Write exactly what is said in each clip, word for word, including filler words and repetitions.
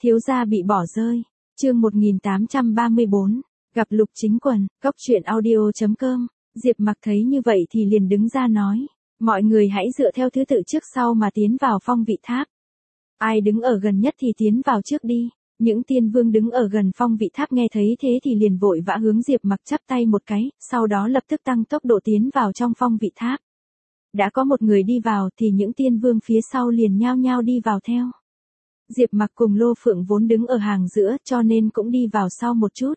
Thiếu gia bị bỏ rơi. Chương một nghìn tám trăm ba mươi bốn. Gặp Lục Chính Quần. Cốc truyện audio chấm com. Diệp Mặc thấy như vậy thì liền đứng ra nói, mọi người hãy dựa theo thứ tự trước sau mà tiến vào phong vị tháp. Ai đứng ở gần nhất thì tiến vào trước đi. Những tiên vương đứng ở gần phong vị tháp nghe thấy thế thì liền vội vã hướng Diệp Mặc chắp tay một cái, sau đó lập tức tăng tốc độ tiến vào trong phong vị tháp. Đã có một người đi vào thì những tiên vương phía sau liền nhao nhao đi vào theo. Diệp Mặc cùng Lô Phượng vốn đứng ở hàng giữa cho nên cũng đi vào sau một chút.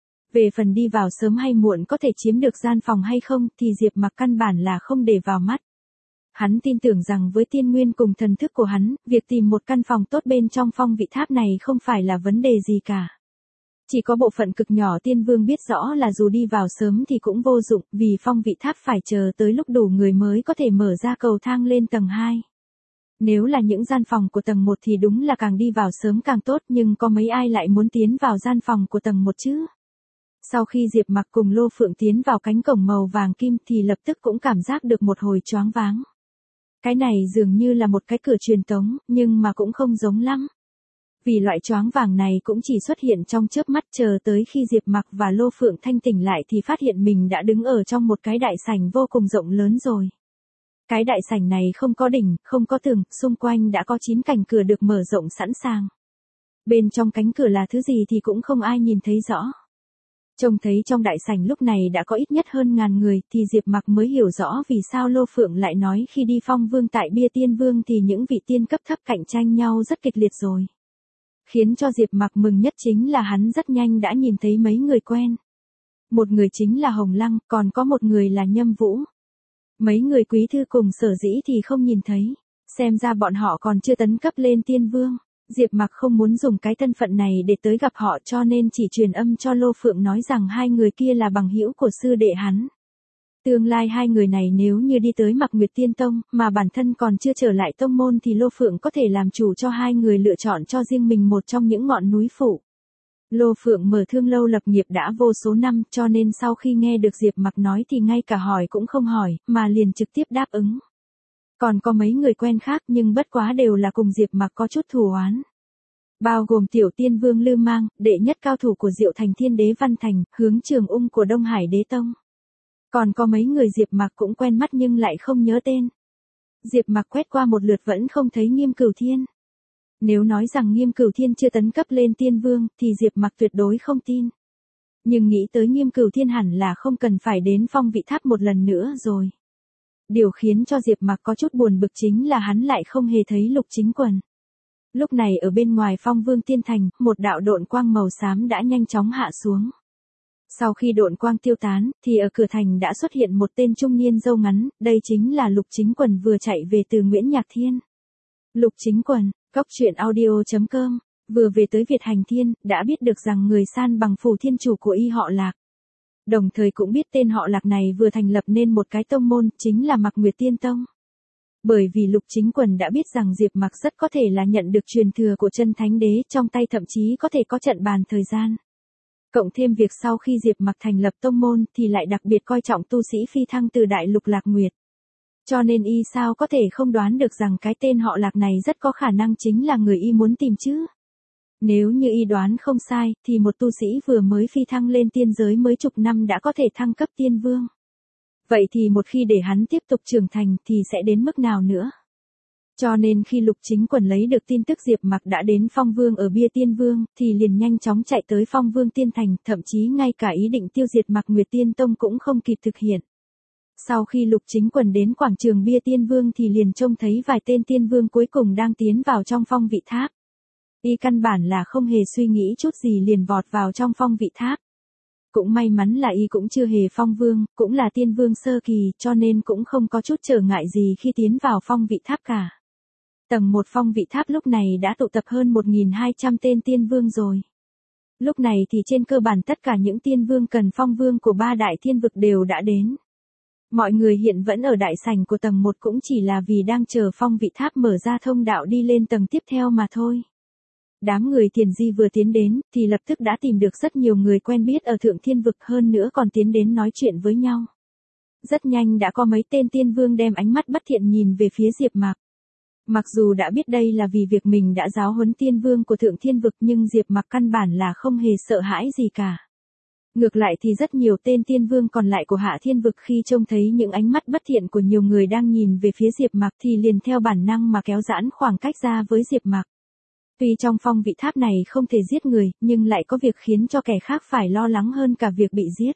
Về phần đi vào sớm hay muộn có thể chiếm được gian phòng hay không thì Diệp Mặc căn bản là không để vào mắt. Hắn tin tưởng rằng với tiên nguyên cùng thần thức của hắn, việc tìm một căn phòng tốt bên trong phong vị tháp này không phải là vấn đề gì cả. Chỉ có bộ phận cực nhỏ tiên vương biết rõ là dù đi vào sớm thì cũng vô dụng, vì phong vị tháp phải chờ tới lúc đủ người mới có thể mở ra cầu thang lên tầng hai. Nếu là những gian phòng của tầng một thì đúng là càng đi vào sớm càng tốt, nhưng có mấy ai lại muốn tiến vào gian phòng của tầng một chứ? Sau khi Diệp Mặc cùng Lô Phượng tiến vào cánh cổng màu vàng kim thì lập tức cũng cảm giác được một hồi choáng váng. Cái này dường như là một cái cửa truyền tống, nhưng mà cũng không giống lắm. Vì loại choáng vàng này cũng chỉ xuất hiện trong chớp mắt, chờ tới khi Diệp Mặc và Lô Phượng thanh tỉnh lại thì phát hiện mình đã đứng ở trong một cái đại sảnh vô cùng rộng lớn rồi. Cái đại sảnh này không có đỉnh, không có tường, xung quanh đã có chín cánh cửa được mở rộng sẵn sàng. Bên trong cánh cửa là thứ gì thì cũng không ai nhìn thấy rõ. Trông thấy trong đại sảnh lúc này đã có ít nhất hơn ngàn người thì Diệp Mặc mới hiểu rõ vì sao Lô Phượng lại nói khi đi phong vương tại bia tiên vương thì những vị tiên cấp thấp cạnh tranh nhau rất kịch liệt rồi. Khiến cho Diệp Mặc mừng nhất chính là hắn rất nhanh đã nhìn thấy mấy người quen. Một người chính là Hồng Lăng, còn có một người là Nhâm Vũ. Mấy người quý thư cùng Sở Dĩ thì không nhìn thấy, xem ra bọn họ còn chưa tấn cấp lên tiên vương. Diệp Mặc không muốn dùng cái thân phận này để tới gặp họ cho nên chỉ truyền âm cho Lô Phượng nói rằng hai người kia là bằng hữu của sư đệ hắn. Tương lai hai người này nếu như đi tới Mạc Nguyệt Tiên Tông mà bản thân còn chưa trở lại tông môn thì Lô Phượng có thể làm chủ cho hai người lựa chọn cho riêng mình một trong những ngọn núi phủ. Lô Phượng mở thương lâu lập nghiệp đã vô số năm cho nên sau khi nghe được Diệp Mặc nói thì ngay cả hỏi cũng không hỏi mà liền trực tiếp đáp ứng. Còn có mấy người quen khác nhưng bất quá đều là cùng Diệp Mặc có chút thù oán. Bao gồm tiểu tiên vương Lư Mang, đệ nhất cao thủ của Diệu Thành Thiên Đế Văn Thành, hướng Trường Ung của Đông Hải Đế Tông. Còn có mấy người Diệp Mặc cũng quen mắt nhưng lại không nhớ tên. Diệp Mặc quét qua một lượt vẫn không thấy Nghiêm Cửu Thiên. Nếu nói rằng Nghiêm Cửu Thiên chưa tấn cấp lên tiên vương thì Diệp Mặc tuyệt đối không tin. Nhưng nghĩ tới Nghiêm Cửu Thiên hẳn là không cần phải đến phong vị tháp một lần nữa rồi. Điều khiến cho Diệp Mặc có chút buồn bực chính là hắn lại không hề thấy Lục Chính Quần. Lúc này ở bên ngoài phong vương tiên thành, một đạo độn quang màu xám đã nhanh chóng hạ xuống. Sau khi độn quang tiêu tán, thì ở cửa thành đã xuất hiện một tên trung niên râu ngắn, đây chính là Lục Chính Quần vừa chạy về từ Nguyễn Nhạc Thiên. Lục Chính Quần, cốc truyện audio chấm com, vừa về tới Việt Hành Thiên, đã biết được rằng người san bằng phủ thiên chủ của y họ Lạc. Đồng thời cũng biết tên họ Lạc này vừa thành lập nên một cái tông môn, chính là Mạc Nguyệt Tiên Tông. Bởi vì Lục Chính Quần đã biết rằng Diệp Mặc rất có thể là nhận được truyền thừa của chân thánh đế, trong tay thậm chí có thể có trận bàn thời gian. Cộng thêm việc sau khi Diệp Mặc thành lập tông môn thì lại đặc biệt coi trọng tu sĩ phi thăng từ đại lục Lạc Nguyệt. Cho nên y sao có thể không đoán được rằng cái tên họ Lạc này rất có khả năng chính là người y muốn tìm chứ. Nếu như y đoán không sai, thì một tu sĩ vừa mới phi thăng lên tiên giới mới chục năm đã có thể thăng cấp tiên vương. Vậy thì một khi để hắn tiếp tục trưởng thành thì sẽ đến mức nào nữa? Cho nên khi Lục Chính Quần lấy được tin tức Diệp Mặc đã đến phong vương ở bia tiên vương, thì liền nhanh chóng chạy tới phong vương tiên thành, thậm chí ngay cả ý định tiêu diệt Mạc Nguyệt Tiên Tông cũng không kịp thực hiện. Sau khi Lục Chính Quần đến quảng trường bia tiên vương thì liền trông thấy vài tên tiên vương cuối cùng đang tiến vào trong phong vị tháp. Y căn bản là không hề suy nghĩ chút gì liền vọt vào trong phong vị tháp. Cũng may mắn là y cũng chưa hề phong vương, cũng là tiên vương sơ kỳ cho nên cũng không có chút trở ngại gì khi tiến vào phong vị tháp cả. Tầng một phong vị tháp lúc này đã tụ tập hơn một nghìn hai trăm tên tiên vương rồi. Lúc này thì trên cơ bản tất cả những tiên vương cần phong vương của ba đại thiên vực đều đã đến. Mọi người hiện vẫn ở đại sảnh của tầng một cũng chỉ là vì đang chờ phong vị tháp mở ra thông đạo đi lên tầng tiếp theo mà thôi. Đám người Tiền Di vừa tiến đến, thì lập tức đã tìm được rất nhiều người quen biết ở Thượng Thiên Vực, hơn nữa còn tiến đến nói chuyện với nhau. Rất nhanh đã có mấy tên tiên vương đem ánh mắt bất thiện nhìn về phía Diệp Mặc. Mặc dù đã biết đây là vì việc mình đã giáo huấn tiên vương của Thượng Thiên Vực nhưng Diệp Mặc căn bản là không hề sợ hãi gì cả. Ngược lại thì rất nhiều tên tiên vương còn lại của Hạ Thiên Vực khi trông thấy những ánh mắt bất thiện của nhiều người đang nhìn về phía Diệp Mặc thì liền theo bản năng mà kéo giãn khoảng cách ra với Diệp Mặc. Tuy trong phong vị tháp này không thể giết người, nhưng lại có việc khiến cho kẻ khác phải lo lắng hơn cả việc bị giết.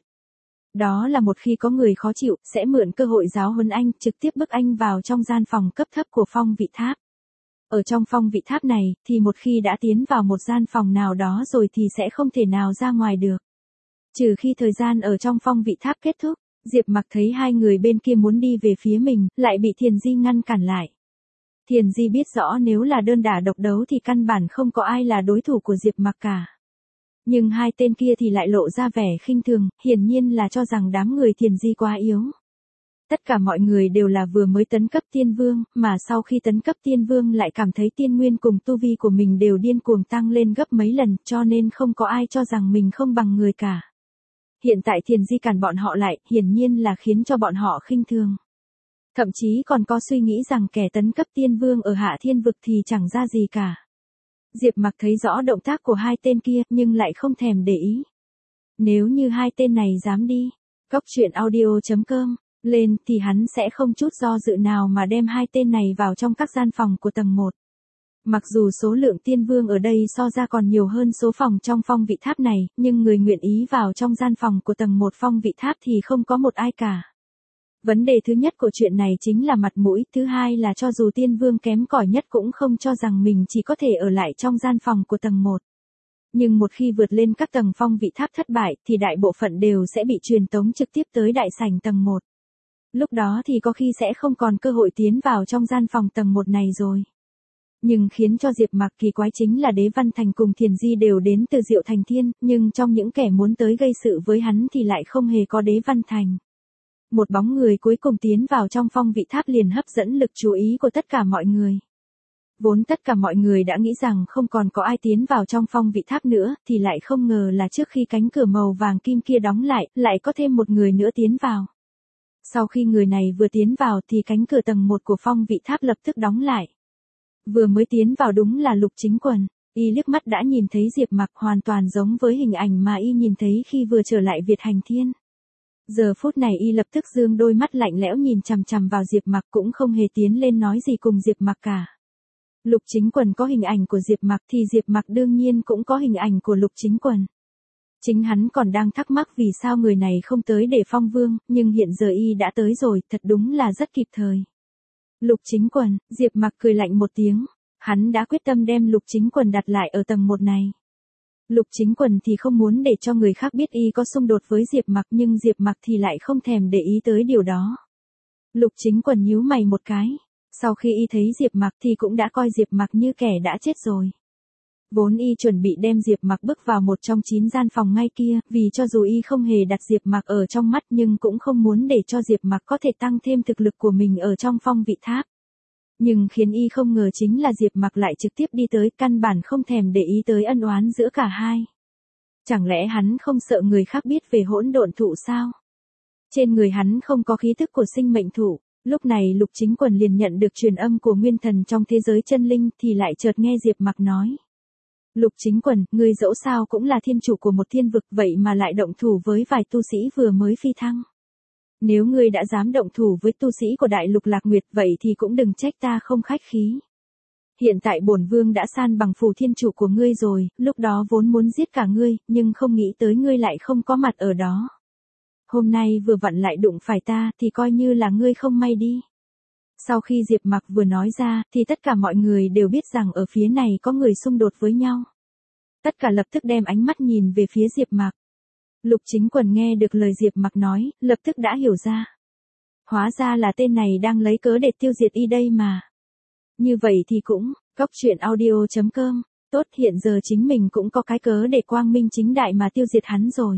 Đó là một khi có người khó chịu, sẽ mượn cơ hội giáo huấn anh, trực tiếp bức anh vào trong gian phòng cấp thấp của phong vị tháp. Ở trong phong vị tháp này, thì một khi đã tiến vào một gian phòng nào đó rồi thì sẽ không thể nào ra ngoài được. Trừ khi thời gian ở trong phong vị tháp kết thúc, Diệp Mặc thấy hai người bên kia muốn đi về phía mình, lại bị Thiền Di ngăn cản lại. Thiền Di biết rõ nếu là đơn đả độc đấu thì căn bản không có ai là đối thủ của Diệp Mặc cả. Nhưng hai tên kia thì lại lộ ra vẻ khinh thường, hiển nhiên là cho rằng đám người Thiền Di quá yếu. Tất cả mọi người đều là vừa mới tấn cấp tiên vương, mà sau khi tấn cấp tiên vương lại cảm thấy tiên nguyên cùng tu vi của mình đều điên cuồng tăng lên gấp mấy lần, cho nên không có ai cho rằng mình không bằng người cả. Hiện tại Thiền Di cản bọn họ lại, hiển nhiên là khiến cho bọn họ khinh thường. Thậm chí còn có suy nghĩ rằng kẻ tấn cấp tiên vương ở Hạ Thiên Vực thì chẳng ra gì cả. Diệp Mặc thấy rõ động tác của hai tên kia, nhưng lại không thèm để ý. Nếu như hai tên này dám đi, cóc truyện audio chấm com, lên thì hắn sẽ không chút do dự nào mà đem hai tên này vào trong các gian phòng của tầng một. Mặc dù số lượng tiên vương ở đây so ra còn nhiều hơn số phòng trong phong vị tháp này, nhưng người nguyện ý vào trong gian phòng của tầng một phong vị tháp thì không có một ai cả. Vấn đề thứ nhất của chuyện này chính là mặt mũi, thứ hai là cho dù tiên vương kém cỏi nhất cũng không cho rằng mình chỉ có thể ở lại trong gian phòng của tầng một. Nhưng một khi vượt lên các tầng phong vị tháp thất bại thì đại bộ phận đều sẽ bị truyền tống trực tiếp tới đại sảnh tầng một. Lúc đó thì có khi sẽ không còn cơ hội tiến vào trong gian phòng tầng một này rồi. Nhưng khiến cho Diệp Mặc kỳ quái chính là Đế Văn Thành cùng Thiền Di đều đến từ Diệu Thành Thiên, nhưng trong những kẻ muốn tới gây sự với hắn thì lại không hề có Đế Văn Thành. Một bóng người cuối cùng tiến vào trong phong vị tháp liền hấp dẫn lực chú ý của tất cả mọi người. Vốn tất cả mọi người đã nghĩ rằng không còn có ai tiến vào trong phong vị tháp nữa, thì lại không ngờ là trước khi cánh cửa màu vàng kim kia đóng lại, lại có thêm một người nữa tiến vào. Sau khi người này vừa tiến vào thì cánh cửa tầng một của phong vị tháp lập tức đóng lại. Vừa mới tiến vào đúng là Lục Chính Quần, y liếc mắt đã nhìn thấy Diệp Mặc hoàn toàn giống với hình ảnh mà y nhìn thấy khi vừa trở lại Việt Hành Thiên. Giờ phút này y lập tức giương đôi mắt lạnh lẽo nhìn chằm chằm vào Diệp Mặc cũng không hề tiến lên nói gì cùng Diệp Mặc cả. Lục Chính Quần có hình ảnh của Diệp Mặc thì Diệp Mặc đương nhiên cũng có hình ảnh của Lục Chính Quần. Chính hắn còn đang thắc mắc vì sao người này không tới để phong vương, nhưng hiện giờ y đã tới rồi, thật đúng là rất kịp thời. Lục Chính Quần, Diệp Mặc cười lạnh một tiếng, hắn đã quyết tâm đem Lục Chính Quần đặt lại ở tầng một này. Lục Chính Quần thì không muốn để cho người khác biết y có xung đột với Diệp Mặc nhưng Diệp Mặc thì lại không thèm để ý tới điều đó. Lục Chính Quần nhíu mày một cái, sau khi y thấy Diệp Mặc thì cũng đã coi Diệp Mặc như kẻ đã chết rồi. Vốn y chuẩn bị đem Diệp Mặc bước vào một trong chín gian phòng ngay kia, vì cho dù y không hề đặt Diệp Mặc ở trong mắt nhưng cũng không muốn để cho Diệp Mặc có thể tăng thêm thực lực của mình ở trong phong vị tháp. Nhưng khiến y không ngờ chính là Diệp Mặc lại trực tiếp đi tới, căn bản không thèm để ý tới ân oán giữa cả hai. Chẳng lẽ hắn không sợ người khác biết về hỗn độn thụ sao? Trên người hắn không có khí thức của sinh mệnh thụ. Lúc này Lục Chính Quần liền nhận được truyền âm của nguyên thần trong thế giới chân linh thì lại chợt nghe Diệp Mặc nói. Lục Chính Quần, ngươi dẫu sao cũng là thiên chủ của một thiên vực vậy mà lại động thủ với vài tu sĩ vừa mới phi thăng. Nếu ngươi đã dám động thủ với tu sĩ của Đại Lục Lạc Nguyệt vậy thì cũng đừng trách ta không khách khí. Hiện tại bổn vương đã san bằng phù thiên chủ của ngươi rồi, lúc đó vốn muốn giết cả ngươi, nhưng không nghĩ tới ngươi lại không có mặt ở đó. Hôm nay vừa vặn lại đụng phải ta thì coi như là ngươi không may đi. Sau khi Diệp Mặc vừa nói ra thì tất cả mọi người đều biết rằng ở phía này có người xung đột với nhau. Tất cả lập tức đem ánh mắt nhìn về phía Diệp Mặc. Lục Chính Quần nghe được lời Diệp Mặc nói, lập tức đã hiểu ra. Hóa ra là tên này đang lấy cớ để tiêu diệt y đây mà. Như vậy thì cũng, cóc truyện audio chấm com, tốt hiện giờ chính mình cũng có cái cớ để quang minh chính đại mà tiêu diệt hắn rồi.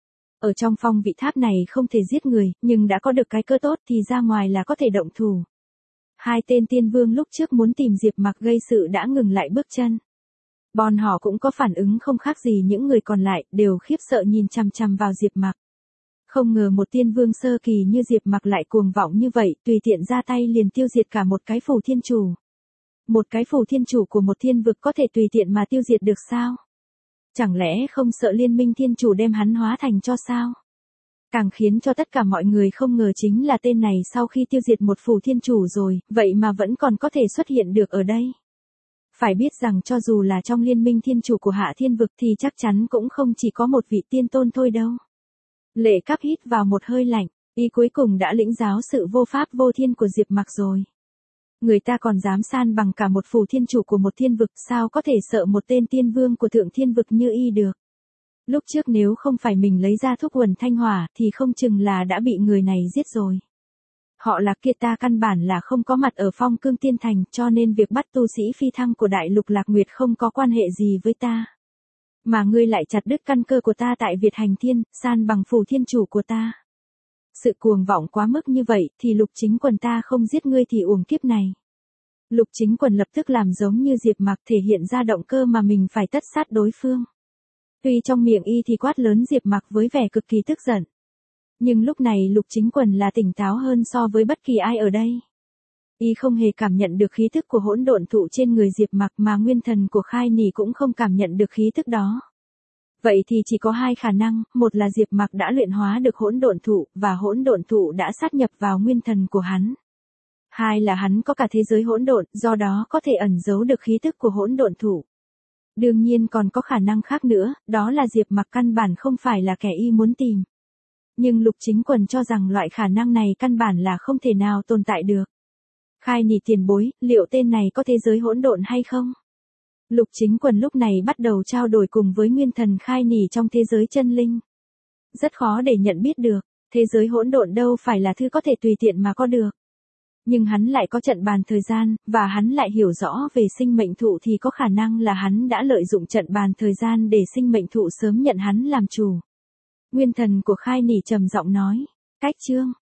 Ở trong phong vị tháp này không thể giết người, nhưng đã có được cái cơ tốt thì ra ngoài là có thể động thủ. Hai tên tiên vương lúc trước muốn tìm Diệp Mặc gây sự đã ngừng lại bước chân. Bọn họ cũng có phản ứng không khác gì những người còn lại, đều khiếp sợ nhìn chằm chằm vào Diệp Mặc. Không ngờ một tiên vương sơ kỳ như Diệp Mặc lại cuồng vọng như vậy, tùy tiện ra tay liền tiêu diệt cả một cái phù thiên chủ. Một cái phù thiên chủ của một thiên vực có thể tùy tiện mà tiêu diệt được sao? Chẳng lẽ không sợ liên minh thiên chủ đem hắn hóa thành cho sao? Càng khiến cho tất cả mọi người không ngờ chính là tên này sau khi tiêu diệt một phù thiên chủ rồi, vậy mà vẫn còn có thể xuất hiện được ở đây. Phải biết rằng cho dù là trong liên minh thiên chủ của Hạ Thiên Vực thì chắc chắn cũng không chỉ có một vị tiên tôn thôi đâu. Lệ Cáp hít vào một hơi lạnh, y cuối cùng đã lĩnh giáo sự vô pháp vô thiên của Diệp Mặc rồi. Người ta còn dám san bằng cả một phù thiên chủ của một thiên vực, sao có thể sợ một tên tiên vương của thượng thiên vực như y được. Lúc trước nếu không phải mình lấy ra thuốc quần thanh hỏa thì không chừng là đã bị người này giết rồi. Họ Lạc kia ta căn bản là không có mặt ở Phong Cương Tiên Thành, cho nên việc bắt tu sĩ phi thăng của Đại Lục Lạc Nguyệt không có quan hệ gì với ta. Mà ngươi lại chặt đứt căn cơ của ta tại Việt Hành Thiên, san bằng phù thiên chủ của ta. Sự cuồng vọng quá mức như vậy thì Lục Chính Quần ta không giết ngươi thì uổng kiếp này. Lục Chính Quần lập tức làm giống như Diệp Mặc, thể hiện ra động cơ mà mình phải tất sát đối phương. Tuy trong miệng y thì quát lớn Diệp Mặc với vẻ cực kỳ tức giận. Nhưng lúc này Lục Chính Quần là tỉnh táo hơn so với bất kỳ ai ở đây. Y không hề cảm nhận được khí thức của hỗn độn thụ trên người Diệp Mặc, mà nguyên thần của Khai Nỉ cũng không cảm nhận được khí thức đó. Vậy thì chỉ có hai khả năng, một là Diệp Mặc đã luyện hóa được hỗn độn thụ, và hỗn độn thụ đã sát nhập vào nguyên thần của hắn. Hai là hắn có cả thế giới hỗn độn, do đó có thể ẩn giấu được khí thức của hỗn độn thụ. Đương nhiên còn có khả năng khác nữa, đó là Diệp Mặc căn bản không phải là kẻ y muốn tìm. Nhưng Lục Chính Quần cho rằng loại khả năng này căn bản là không thể nào tồn tại được. Khai Nỉ tiền bối, liệu tên này có thế giới hỗn độn hay không? Lục Chính Quần lúc này bắt đầu trao đổi cùng với nguyên thần Khai Nỉ trong thế giới chân linh. Rất khó để nhận biết được, thế giới hỗn độn đâu phải là thứ có thể tùy tiện mà có được. Nhưng hắn lại có trận bàn thời gian, và hắn lại hiểu rõ về sinh mệnh thụ thì có khả năng là hắn đã lợi dụng trận bàn thời gian để sinh mệnh thụ sớm nhận hắn làm chủ. Nguyên thần của Khai Nỉ trầm giọng nói, cách chương,